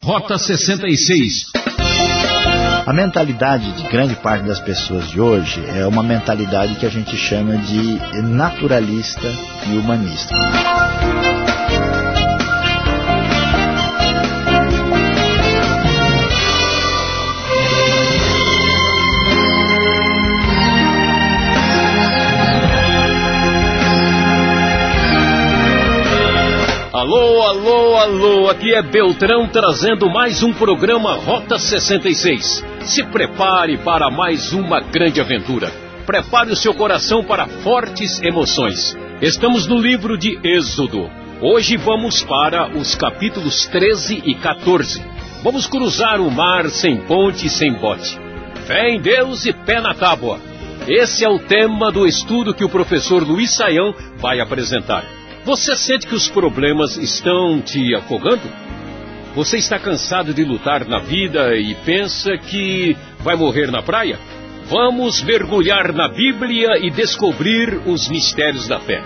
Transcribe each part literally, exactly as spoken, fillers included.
Rota sessenta e seis. A mentalidade de grande parte das pessoas de hoje é uma mentalidade que a gente chama de naturalista e humanista. Alô, alô, alô, aqui é Beltrão trazendo mais um programa Rota sessenta e seis. Se prepare para mais uma grande aventura. Prepare o seu coração para fortes emoções. Estamos no livro de Êxodo. Hoje vamos para os capítulos treze e quatorze. Vamos cruzar o mar sem ponte e sem bote. Fé em Deus e pé na tábua. Esse é o tema do estudo que o professor Luiz Saião vai apresentar. Você sente que os problemas estão te afogando? Você está cansado de lutar na vida e pensa que vai morrer na praia? Vamos mergulhar na Bíblia e descobrir os mistérios da fé.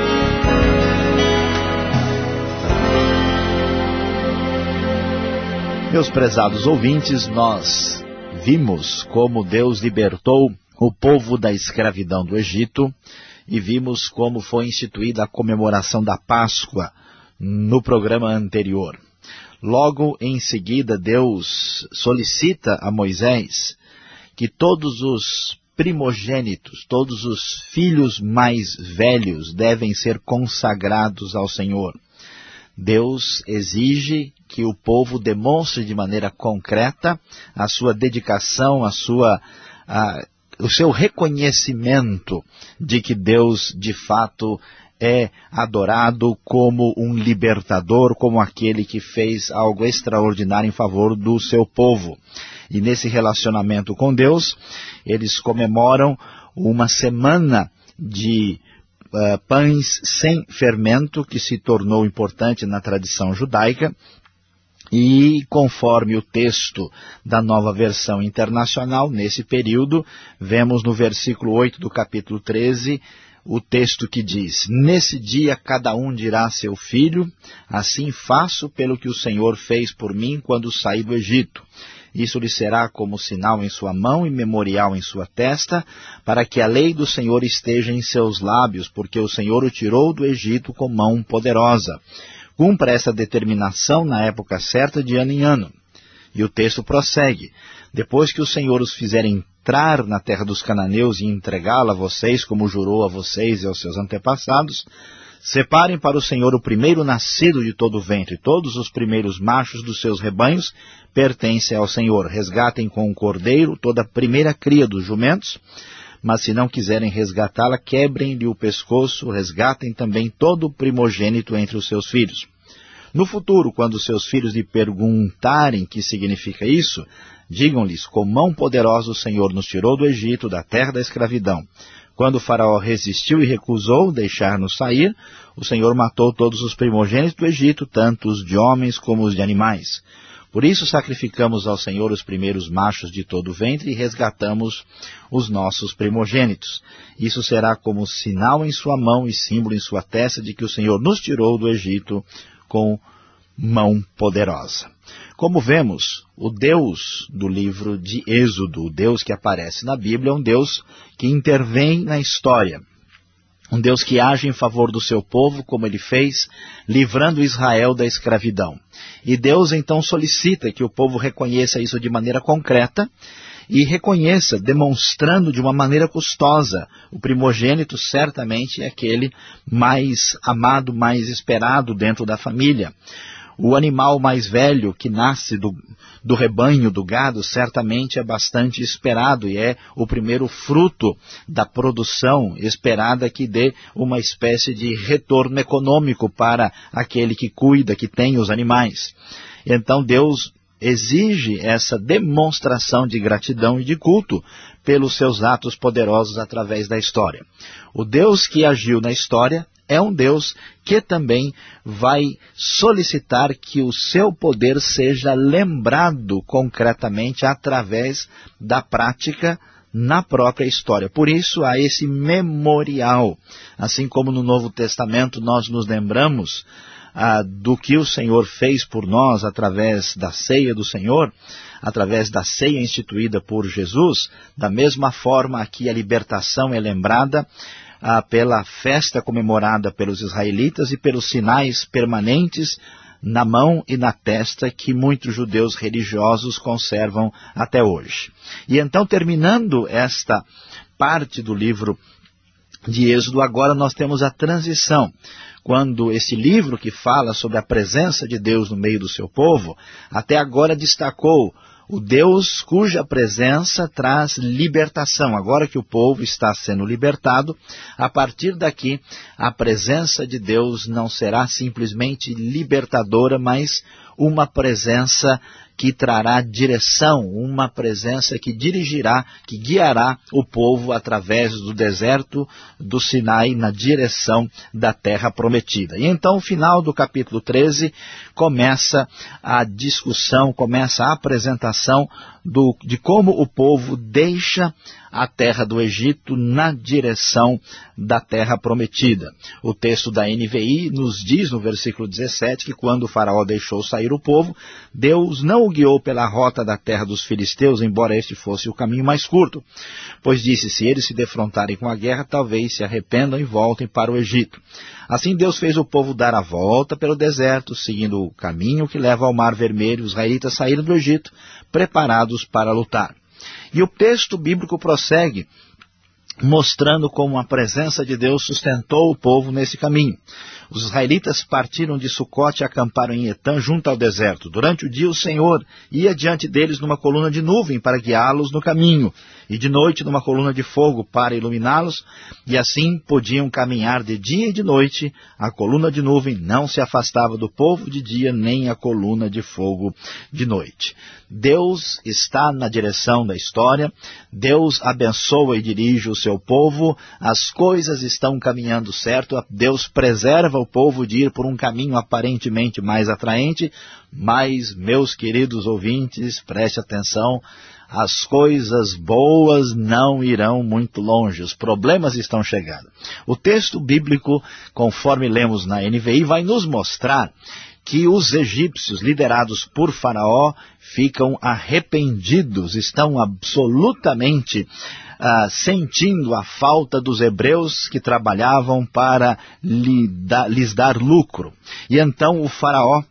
Meus prezados ouvintes, nós vimos como Deus libertou o povo da escravidão do Egito, e vimos como foi instituída a comemoração da Páscoa no programa anterior. Logo em seguida, Deus solicita a Moisés que todos os primogênitos, todos os filhos mais velhos devem ser consagrados ao Senhor. Deus exige que o povo demonstre de maneira concreta a sua dedicação, a sua... A, o seu reconhecimento de que Deus, de fato, é adorado como um libertador, como aquele que fez algo extraordinário em favor do seu povo. E nesse relacionamento com Deus, eles comemoram uma semana de uh, pães sem fermento, que se tornou importante na tradição judaica. E conforme o texto da Nova Versão Internacional, nesse período, vemos no versículo oito do capítulo treze, o texto que diz: Nesse dia cada um dirá a seu filho, assim faço pelo que o Senhor fez por mim quando saí do Egito. Isso lhe será como sinal em sua mão e memorial em sua testa, para que a lei do Senhor esteja em seus lábios, porque o Senhor o tirou do Egito com mão poderosa. Cumpra essa determinação na época certa de ano em ano. E o texto prossegue: Depois que o Senhor os fizer entrar na terra dos cananeus e entregá-la a vocês, como jurou a vocês e aos seus antepassados, separem para o Senhor o primeiro nascido de todo o ventre. Todos os primeiros machos dos seus rebanhos pertencem ao Senhor. Resgatem com o cordeiro toda a primeira cria dos jumentos. Mas se não quiserem resgatá-la, quebrem-lhe o pescoço, resgatem também todo o primogênito entre os seus filhos. No futuro, quando seus filhos lhe perguntarem o que significa isso, digam-lhes: com mão poderosa o Senhor nos tirou do Egito, da terra da escravidão. Quando o faraó resistiu e recusou deixar-nos sair, o Senhor matou todos os primogênitos do Egito, tanto os de homens como os de animais. Por isso sacrificamos ao Senhor os primeiros machos de todo o ventre e resgatamos os nossos primogênitos. Isso será como sinal em sua mão e símbolo em sua testa de que o Senhor nos tirou do Egito com mão poderosa. Como vemos, o Deus do livro de Êxodo, o Deus que aparece na Bíblia, é um Deus que intervém na história. Um Deus que age em favor do seu povo, como ele fez, livrando Israel da escravidão. E Deus então solicita que o povo reconheça isso de maneira concreta e reconheça, demonstrando de uma maneira custosa. O primogênito certamente é aquele mais amado, mais esperado dentro da família. O animal mais velho que nasce do, do rebanho, do gado, certamente é bastante esperado e é o primeiro fruto da produção esperada que dê uma espécie de retorno econômico para aquele que cuida, que tem os animais. Então Deus exige essa demonstração de gratidão e de culto pelos seus atos poderosos através da história. O Deus que agiu na história é um Deus que também vai solicitar que o seu poder seja lembrado concretamente através da prática na própria história. Por isso há esse memorial. Assim como no Novo Testamento nós nos lembramos ah, do que o Senhor fez por nós através da ceia do Senhor, através da ceia instituída por Jesus, da mesma forma aqui a libertação é lembrada ah, pela festa comemorada pelos israelitas e pelos sinais permanentes na mão e na testa que muitos judeus religiosos conservam até hoje. E então, terminando esta parte do livro de Êxodo, agora nós temos a transição, quando esse livro que fala sobre a presença de Deus no meio do seu povo, até agora destacou o Deus cuja presença traz libertação. Agora que o povo está sendo libertado, a partir daqui, a presença de Deus não será simplesmente libertadora, mas uma presença que trará direção, uma presença que dirigirá, que guiará o povo através do deserto do Sinai na direção da terra prometida. E então, o final do capítulo treze, começa a discussão, começa a apresentação do, de como o povo deixa a terra do Egito na direção da terra prometida. O texto da N V I nos diz no versículo dezessete que quando o faraó deixou sair o povo, Deus não o guiou pela rota da terra dos filisteus, embora este fosse o caminho mais curto, pois disse, se eles se defrontarem com a guerra, talvez se arrependam e voltem para o Egito. Assim Deus fez o povo dar a volta pelo deserto, seguindo o caminho que leva ao Mar Vermelho. Os israelitas saíram do Egito, preparados para lutar. E o texto bíblico prossegue, mostrando como a presença de Deus sustentou o povo nesse caminho. Os israelitas partiram de Sucote e acamparam em Etã, junto ao deserto. Durante o dia o Senhor ia diante deles numa coluna de nuvem para guiá-los no caminho, e de noite numa coluna de fogo para iluminá-los, e assim podiam caminhar de dia e de noite. A coluna de nuvem não se afastava do povo de dia, nem a coluna de fogo de noite. Deus está na direção da história, Deus abençoa e dirige o seu povo, as coisas estão caminhando certo, Deus preserva o povo de ir por um caminho aparentemente mais atraente, mas, meus queridos ouvintes, preste atenção, as coisas boas não irão muito longe, os problemas estão chegando. O texto bíblico, conforme lemos na N V I, vai nos mostrar que os egípcios, liderados por Faraó, ficam arrependidos, estão absolutamente ah, sentindo a falta dos hebreus que trabalhavam para lhe da, lhes dar lucro. E então o Faraó,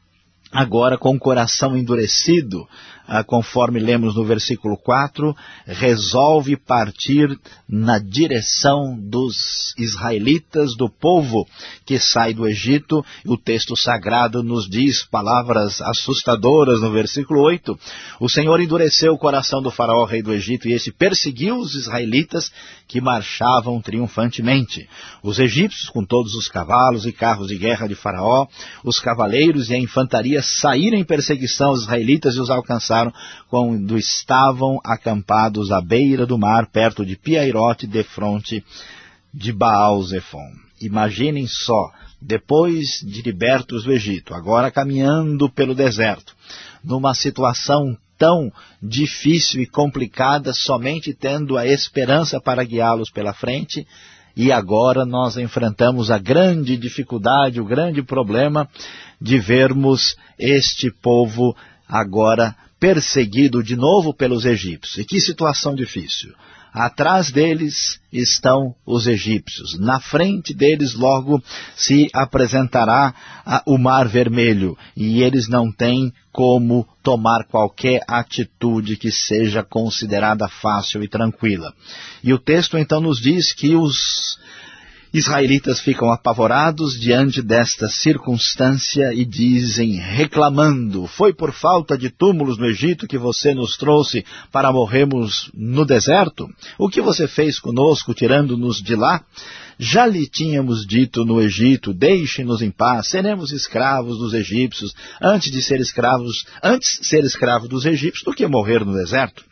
agora com o coração endurecido, ah, conforme lemos no versículo quatro, resolve partir na direção dos israelitas, do povo que sai do Egito. O texto sagrado nos diz palavras assustadoras no versículo oito. O Senhor endureceu o coração do faraó, rei do Egito, e este perseguiu os israelitas que marchavam triunfantemente. Os egípcios, com todos os cavalos e carros de guerra de Faraó, os cavaleiros e a infantaria saíram em perseguição aos israelitas e os alcançaram quando estavam acampados à beira do mar, perto de Piairote, defronte de Baal-Zefon. Imaginem só, depois de libertos do Egito, agora caminhando pelo deserto, numa situação tão difícil e complicada, somente tendo a esperança para guiá-los pela frente, e agora nós enfrentamos a grande dificuldade, o grande problema de vermos este povo agora perseguido de novo pelos egípcios. E que situação difícil. Atrás deles estão os egípcios. Na frente deles logo se apresentará a, o Mar Vermelho. E eles não têm como tomar qualquer atitude que seja considerada fácil e tranquila. E o texto então nos diz que os israelitas ficam apavorados diante desta circunstância e dizem, reclamando, foi por falta de túmulos no Egito que você nos trouxe para morrermos no deserto? O que você fez conosco, tirando-nos de lá? Já lhe tínhamos dito no Egito, deixe-nos em paz, seremos escravos dos egípcios, antes de ser escravos, antes ser escravo dos egípcios do que morrer no deserto.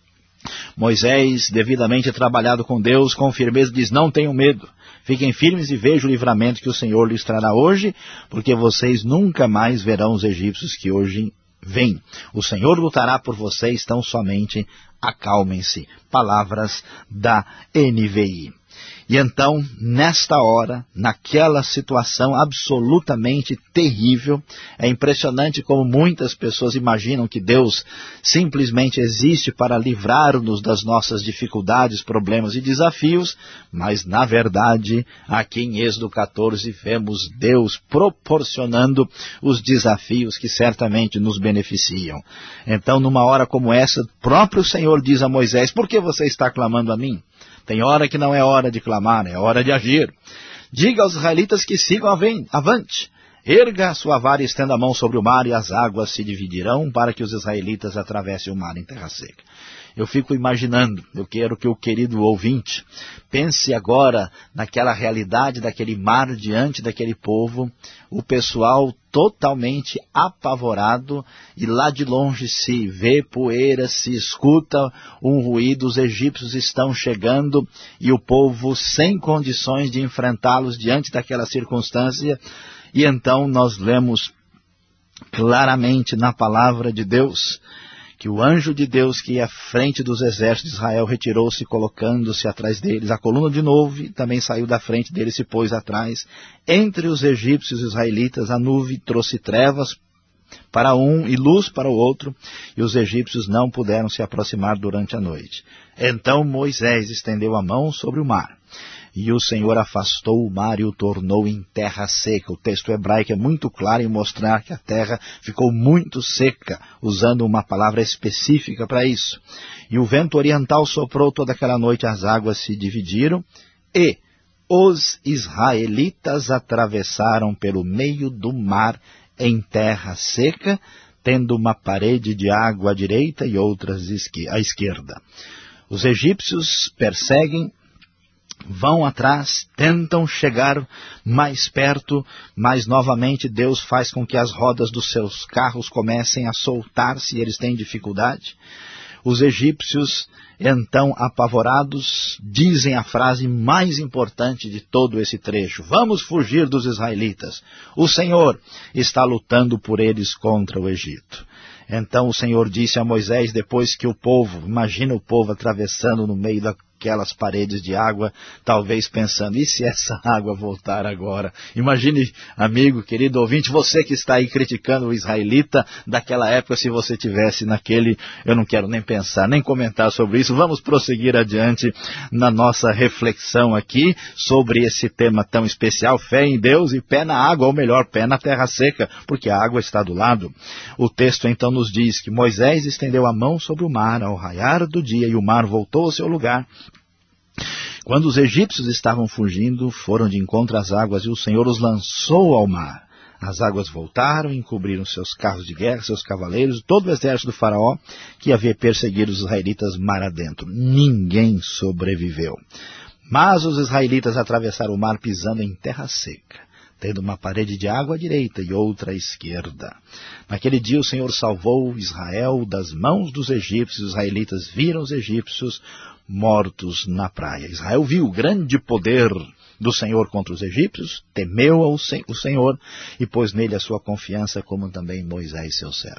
Moisés, devidamente trabalhado com Deus, com firmeza diz, não tenham medo. Fiquem firmes e vejam o livramento que o Senhor lhes trará hoje, porque vocês nunca mais verão os egípcios que hoje vêm. O Senhor lutará por vocês, tão somente acalmem-se. Palavras da N V I. E então, nesta hora, naquela situação absolutamente terrível, é impressionante como muitas pessoas imaginam que Deus simplesmente existe para livrar-nos das nossas dificuldades, problemas e desafios, mas na verdade, aqui em Êxodo quatorze, vemos Deus proporcionando os desafios que certamente nos beneficiam. Então, numa hora como essa, o próprio Senhor diz a Moisés: por que você está clamando a mim? Tem hora que não é hora de clamar, é hora de agir. Diga aos israelitas que sigam avante. Erga a sua vara e estenda a mão sobre o mar, e as águas se dividirão para que os israelitas atravessem o mar em terra seca. Eu fico imaginando, eu quero que o querido ouvinte pense agora naquela realidade daquele mar diante daquele povo, o pessoal totalmente apavorado, e lá de longe se vê poeira, se escuta um ruído, os egípcios estão chegando e o povo sem condições de enfrentá-los diante daquela circunstância. E então nós lemos claramente na palavra de Deus que o anjo de Deus que ia à frente dos exércitos de Israel retirou-se, colocando-se atrás deles. A coluna de novo também saiu da frente deles e se pôs atrás. Entre os egípcios e os israelitas, a nuvem trouxe trevas para um e luz para o outro, e os egípcios não puderam se aproximar durante a noite. Então Moisés estendeu a mão sobre o mar, e o Senhor afastou o mar e o tornou em terra seca. O texto hebraico é muito claro em mostrar que a terra ficou muito seca, usando uma palavra específica para isso. E o vento oriental soprou toda aquela noite, as águas se dividiram, e os israelitas atravessaram pelo meio do mar em terra seca, tendo uma parede de água à direita e outras à esquerda. Os egípcios perseguem, vão atrás, tentam chegar mais perto, mas novamente Deus faz com que as rodas dos seus carros comecem a soltar-se e eles têm dificuldade. Os egípcios, então apavorados, dizem a frase mais importante de todo esse trecho: vamos fugir dos israelitas, o Senhor está lutando por eles contra o Egito. Então o Senhor disse a Moisés, depois que o povo, imagina o povo atravessando no meio daquelas paredes de água, talvez pensando: e se essa água voltar agora? Imagine, amigo, querido ouvinte, você que está aí criticando o israelita daquela época, se você tivesse naquele, eu não quero nem pensar, nem comentar sobre isso. Vamos prosseguir adiante na nossa reflexão aqui sobre esse tema tão especial, fé em Deus e pé na água, ou melhor, pé na terra seca, porque a água está do lado. O texto então nos diz que Moisés estendeu a mão sobre o mar ao raiar do dia, e o mar voltou ao seu lugar. Quando os egípcios estavam fugindo, foram de encontro às águas, e o Senhor os lançou ao mar. As águas voltaram e encobriram seus carros de guerra, seus cavaleiros, todo o exército do faraó, que havia perseguido os israelitas mar adentro. Ninguém sobreviveu. Mas os israelitas atravessaram o mar pisando em terra seca, tendo uma parede de água à direita e outra à esquerda. Naquele dia o Senhor salvou Israel das mãos dos egípcios. Os israelitas viram os egípcios mortos na praia. Israel viu o grande poder do Senhor contra os egípcios, temeu o Senhor e pôs nele a sua confiança, como também Moisés, seu servo.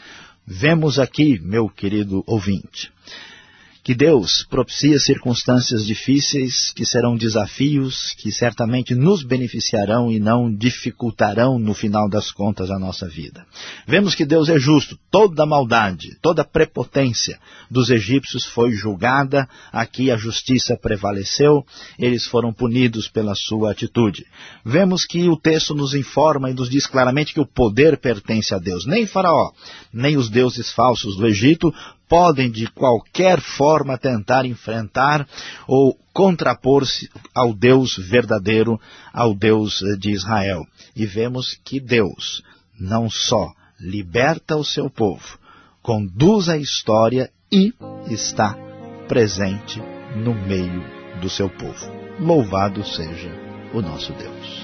Vemos aqui, meu querido ouvinte, que Deus propicia circunstâncias difíceis, que serão desafios, que certamente nos beneficiarão e não dificultarão no final das contas a nossa vida. Vemos que Deus é justo, toda a maldade, toda a prepotência dos egípcios foi julgada, aqui a justiça prevaleceu, eles foram punidos pela sua atitude. Vemos que o texto nos informa e nos diz claramente que o poder pertence a Deus. Nem Faraó, nem os deuses falsos do Egito podem de qualquer forma tentar enfrentar ou contrapor-se ao Deus verdadeiro, ao Deus de Israel. E vemos que Deus não só liberta o seu povo, conduz a história e está presente no meio do seu povo. Louvado seja o nosso Deus.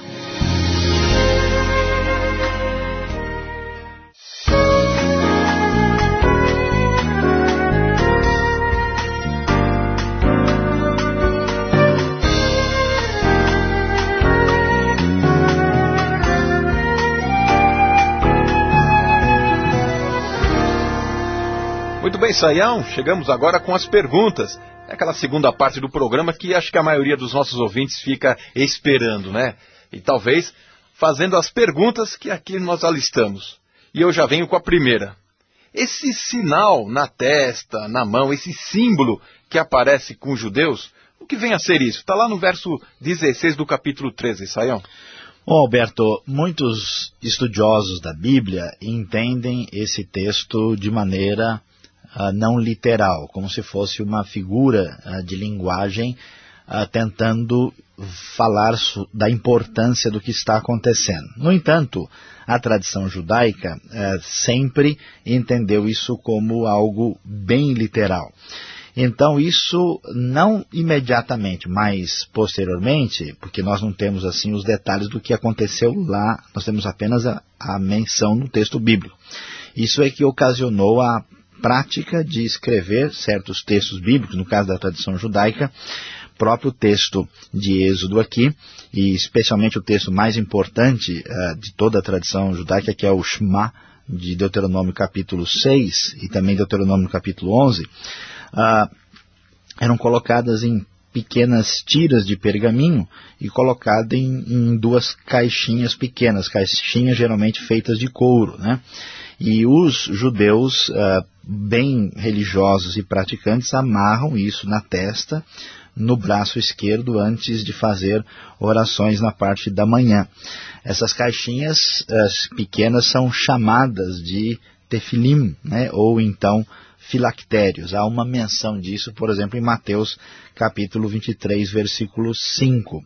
Muito bem, Saião, chegamos agora com as perguntas. É aquela segunda parte do programa que acho que a maioria dos nossos ouvintes fica esperando, né? E talvez fazendo as perguntas que aqui nós alistamos. E eu já venho com a primeira. Esse sinal na testa, na mão, esse símbolo que aparece com os judeus, o que vem a ser isso? Está lá no verso dezesseis do capítulo treze, Sayão. Bom, Alberto, muitos estudiosos da Bíblia entendem esse texto de maneira uh, não literal, como se fosse uma figura uh, de linguagem uh, tentando falar da importância do que está acontecendo. No entanto, a tradição judaica uh, sempre entendeu isso como algo bem literal. Então isso não imediatamente, mas posteriormente, porque nós não temos assim os detalhes do que aconteceu lá, nós temos apenas a, a menção no texto bíblico. Isso é que ocasionou a prática de escrever certos textos bíblicos, no caso da tradição judaica, próprio texto de Êxodo aqui, e especialmente o texto mais importante uh, de toda a tradição judaica, que é o Shema, de Deuteronômio capítulo seis, e também Deuteronômio capítulo onze, Uh, eram colocadas em pequenas tiras de pergaminho e colocadas em, em duas caixinhas pequenas, caixinhas geralmente feitas de couro, né? E os judeus uh, bem religiosos e praticantes amarram isso na testa, no braço esquerdo, antes de fazer orações na parte da manhã. Essas caixinhas uh, pequenas são chamadas de tefilim, né? Ou então filactérios. Há uma menção disso, por exemplo, em Mateus capítulo vinte e três, versículo cinco.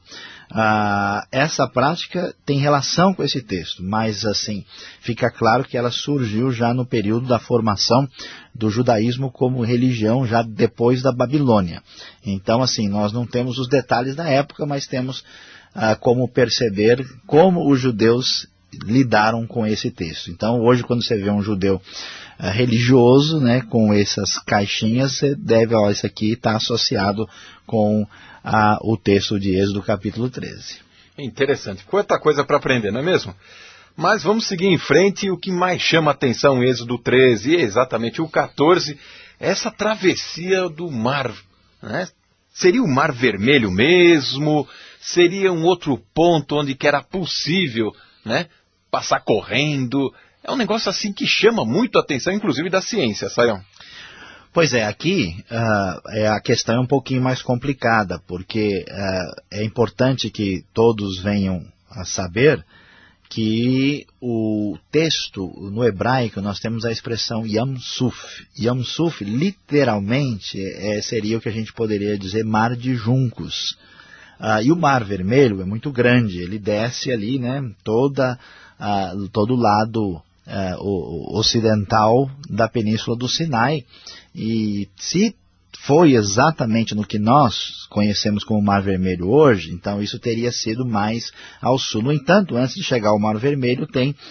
Ah, essa prática tem relação com esse texto, mas assim, fica claro que ela surgiu já no período da formação do judaísmo como religião, já depois da Babilônia. Então, assim, nós não temos os detalhes da época, mas temos ah, como perceber como os judeus lidaram com esse texto. Então, hoje, quando você vê um judeu uh, religioso, né, com essas caixinhas, você deve, ó, isso aqui está associado com uh, o texto de Êxodo, capítulo treze. Interessante. Quanta coisa para aprender, não é mesmo? Mas vamos seguir em frente. O que mais chama a atenção em Êxodo treze, exatamente o quatorze, essa travessia do mar, né? Seria o Mar Vermelho mesmo? Seria um outro ponto onde que era possível, né, passar correndo? É um negócio assim que chama muito a atenção, inclusive da ciência, Sayão. Pois é, aqui uh, é, a questão é um pouquinho mais complicada, porque uh, é importante que todos venham a saber que o texto, no hebraico, nós temos a expressão Yam Suf. Yam Suf, literalmente, é, seria o que a gente poderia dizer mar de juncos. Uh, e o Mar Vermelho é muito grande, ele desce ali, né, toda, uh, todo o lado uh, o, ocidental da Península do Sinai. E se foi exatamente no que nós conhecemos como Mar Vermelho hoje, então isso teria sido mais ao sul. No entanto, antes de chegar ao Mar Vermelho, tem uh,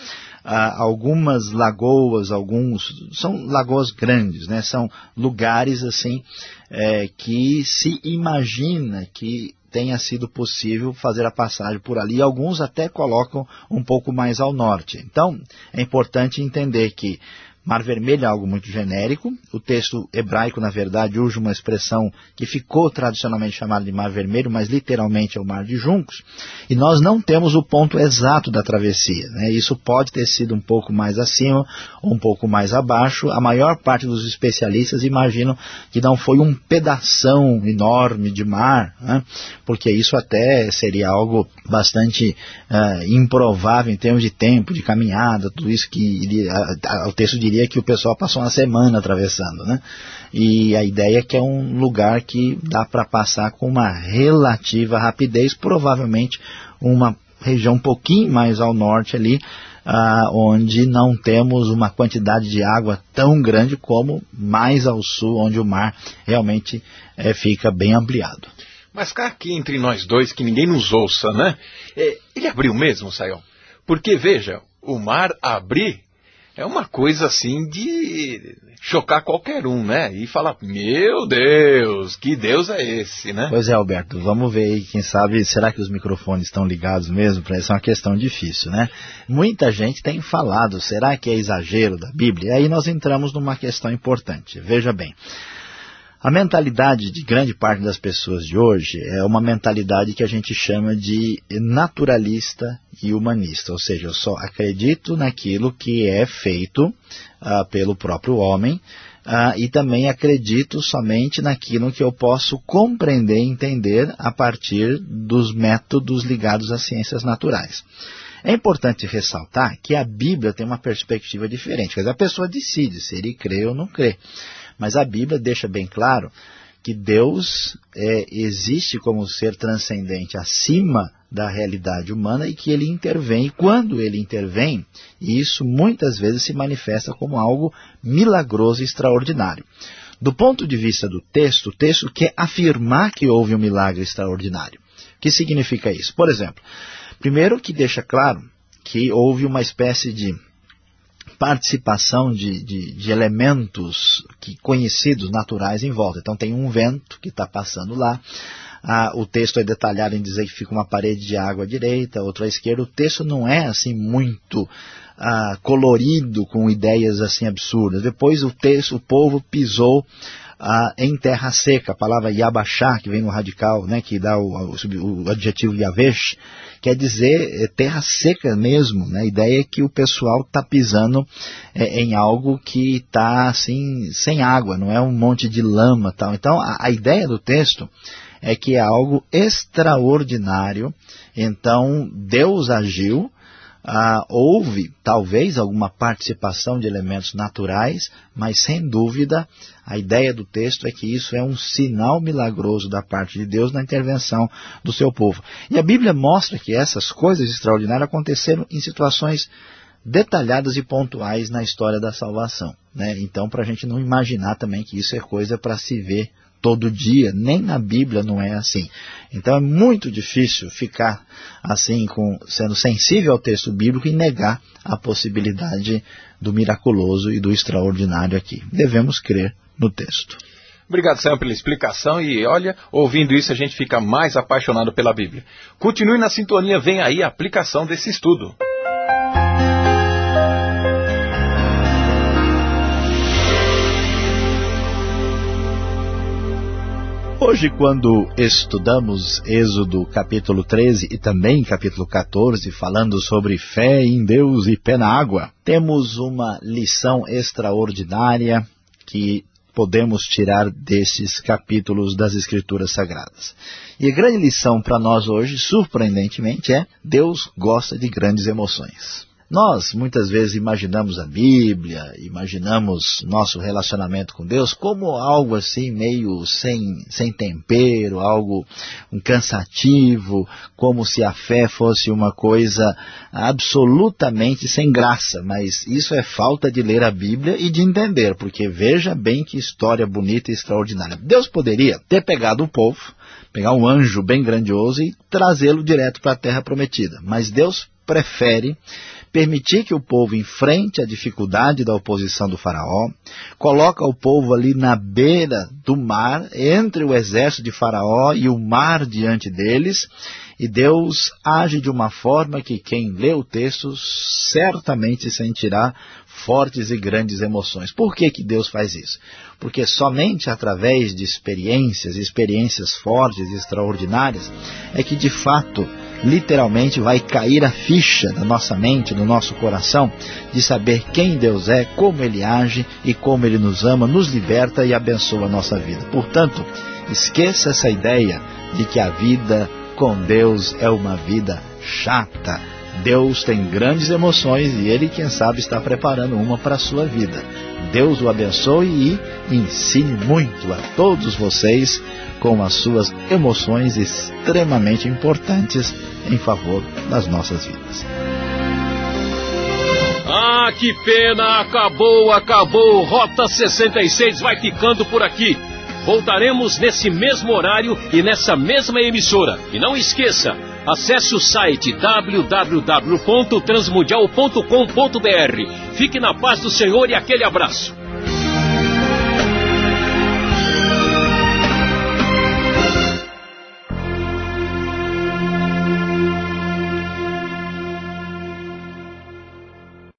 algumas lagoas, alguns, são lagoas grandes, né, são lugares assim é, que se imagina que tenha sido possível fazer a passagem por ali. Alguns até colocam um pouco mais ao norte. Então, é importante entender que Mar Vermelho é algo muito genérico. O texto hebraico, na verdade, usa uma expressão que ficou tradicionalmente chamada de Mar Vermelho, mas literalmente é o Mar de Juncos. E nós não temos o ponto exato da travessia, né? Isso pode ter sido um pouco mais acima ou um pouco mais abaixo. A maior parte dos especialistas imaginam que não foi um pedação enorme de mar, né? Porque isso até seria algo bastante uh, improvável em termos de tempo, de caminhada, tudo isso que iria, uh, o texto diria que o pessoal passou uma semana atravessando, né? E a ideia é que é um lugar que dá para passar com uma relativa rapidez, provavelmente uma região um pouquinho mais ao norte ali, ah, onde não temos uma quantidade de água tão grande como mais ao sul, onde o mar realmente é, fica bem ampliado. Mas cá aqui entre nós dois, que ninguém nos ouça, né? É, ele abriu mesmo, Sayão? Porque, veja, o mar abrir é uma coisa assim de chocar qualquer um, né? E falar, meu Deus, que Deus é esse, né? Pois é, Alberto, vamos ver aí, quem sabe, será que os microfones estão ligados mesmo? Para isso é uma questão difícil, né? Muita gente tem falado, será que é exagero da Bíblia? E aí nós entramos numa questão importante, veja bem. A mentalidade de grande parte das pessoas de hoje é uma mentalidade que a gente chama de naturalista e humanista, ou seja, eu só acredito naquilo que é feito uh, pelo próprio homem uh, e também acredito somente naquilo que eu posso compreender e entender a partir dos métodos ligados às ciências naturais. É importante ressaltar que a Bíblia tem uma perspectiva diferente, quer dizer, a pessoa decide se ele crê ou não crê. Mas a Bíblia deixa bem claro que Deus é, existe como ser transcendente acima da realidade humana e que Ele intervém. E quando Ele intervém, isso muitas vezes se manifesta como algo milagroso e extraordinário. Do ponto de vista do texto, o texto quer afirmar que houve um milagre extraordinário. O que significa isso? Por exemplo, primeiro que deixa claro que houve uma espécie de participação de, de, de elementos que, conhecidos, naturais em volta. Então tem um vento que está passando lá, ah, o texto é detalhado em dizer que fica uma parede de água à direita, outra à esquerda. O texto não é assim muito ah, colorido, com ideias assim absurdas. Depois o texto, o povo pisou ah, em terra seca, a palavra yabashá, que vem no radical, né, que dá o, o, o adjetivo yavesh, quer dizer é, terra seca mesmo, né? A ideia é que o pessoal está pisando é, em algo que está assim, sem água, não é um monte de lama. Tal. Então a, a ideia do texto é que é algo extraordinário. Então Deus agiu, ah, houve talvez alguma participação de elementos naturais, mas sem dúvida a ideia do texto é que isso é um sinal milagroso da parte de Deus na intervenção do seu povo. E a Bíblia mostra que essas coisas extraordinárias aconteceram em situações detalhadas e pontuais na história da salvação, né? Então, para a gente não imaginar também que isso é coisa para se ver todo dia, nem na Bíblia não é assim. Então é muito difícil ficar assim, com, sendo sensível ao texto bíblico e negar a possibilidade do miraculoso e do extraordinário aqui. Devemos crer no texto. Obrigado, Sam, pela explicação e olha, ouvindo isso a gente fica mais apaixonado pela Bíblia. Continue na sintonia, vem aí a aplicação desse estudo. Hoje, quando estudamos Êxodo capítulo treze e também capítulo quatorze, falando sobre fé em Deus e pé na água, temos uma lição extraordinária que podemos tirar desses capítulos das Escrituras Sagradas. E a grande lição para nós hoje, surpreendentemente, é: Deus gosta de grandes emoções. Nós muitas vezes imaginamos a Bíblia, imaginamos nosso relacionamento com Deus como algo assim meio sem, sem tempero, algo um cansativo, como se a fé fosse uma coisa absolutamente sem graça. Mas isso é falta de ler a Bíblia e de entender, porque veja bem que história bonita e extraordinária. Deus poderia ter pegado o povo, pegar um anjo bem grandioso e trazê-lo direto para a terra prometida, mas Deus prefere permitir que o povo enfrente a dificuldade da oposição do faraó, coloca o povo ali na beira do mar, entre o exército de faraó e o mar diante deles, e Deus age de uma forma que quem lê o texto certamente sentirá fortes e grandes emoções. Por que que Deus faz isso? Porque somente através de experiências, experiências fortes e extraordinárias, é que de fato literalmente vai cair a ficha na nossa mente, no nosso coração, de saber quem Deus é, como Ele age e como Ele nos ama, nos liberta e abençoa a nossa vida. Portanto, esqueça essa ideia de que a vida com Deus é uma vida chata. Deus tem grandes emoções e Ele, quem sabe, está preparando uma para a sua vida. Deus o abençoe e ensine muito a todos vocês com as suas emoções extremamente importantes em favor das nossas vidas. Ah, que pena! Acabou, acabou! Rota sessenta e seis vai ficando por aqui. Voltaremos nesse mesmo horário e nessa mesma emissora. E não esqueça, acesse o site w w w ponto transmundial ponto com ponto b r. Fique na paz do Senhor e aquele abraço.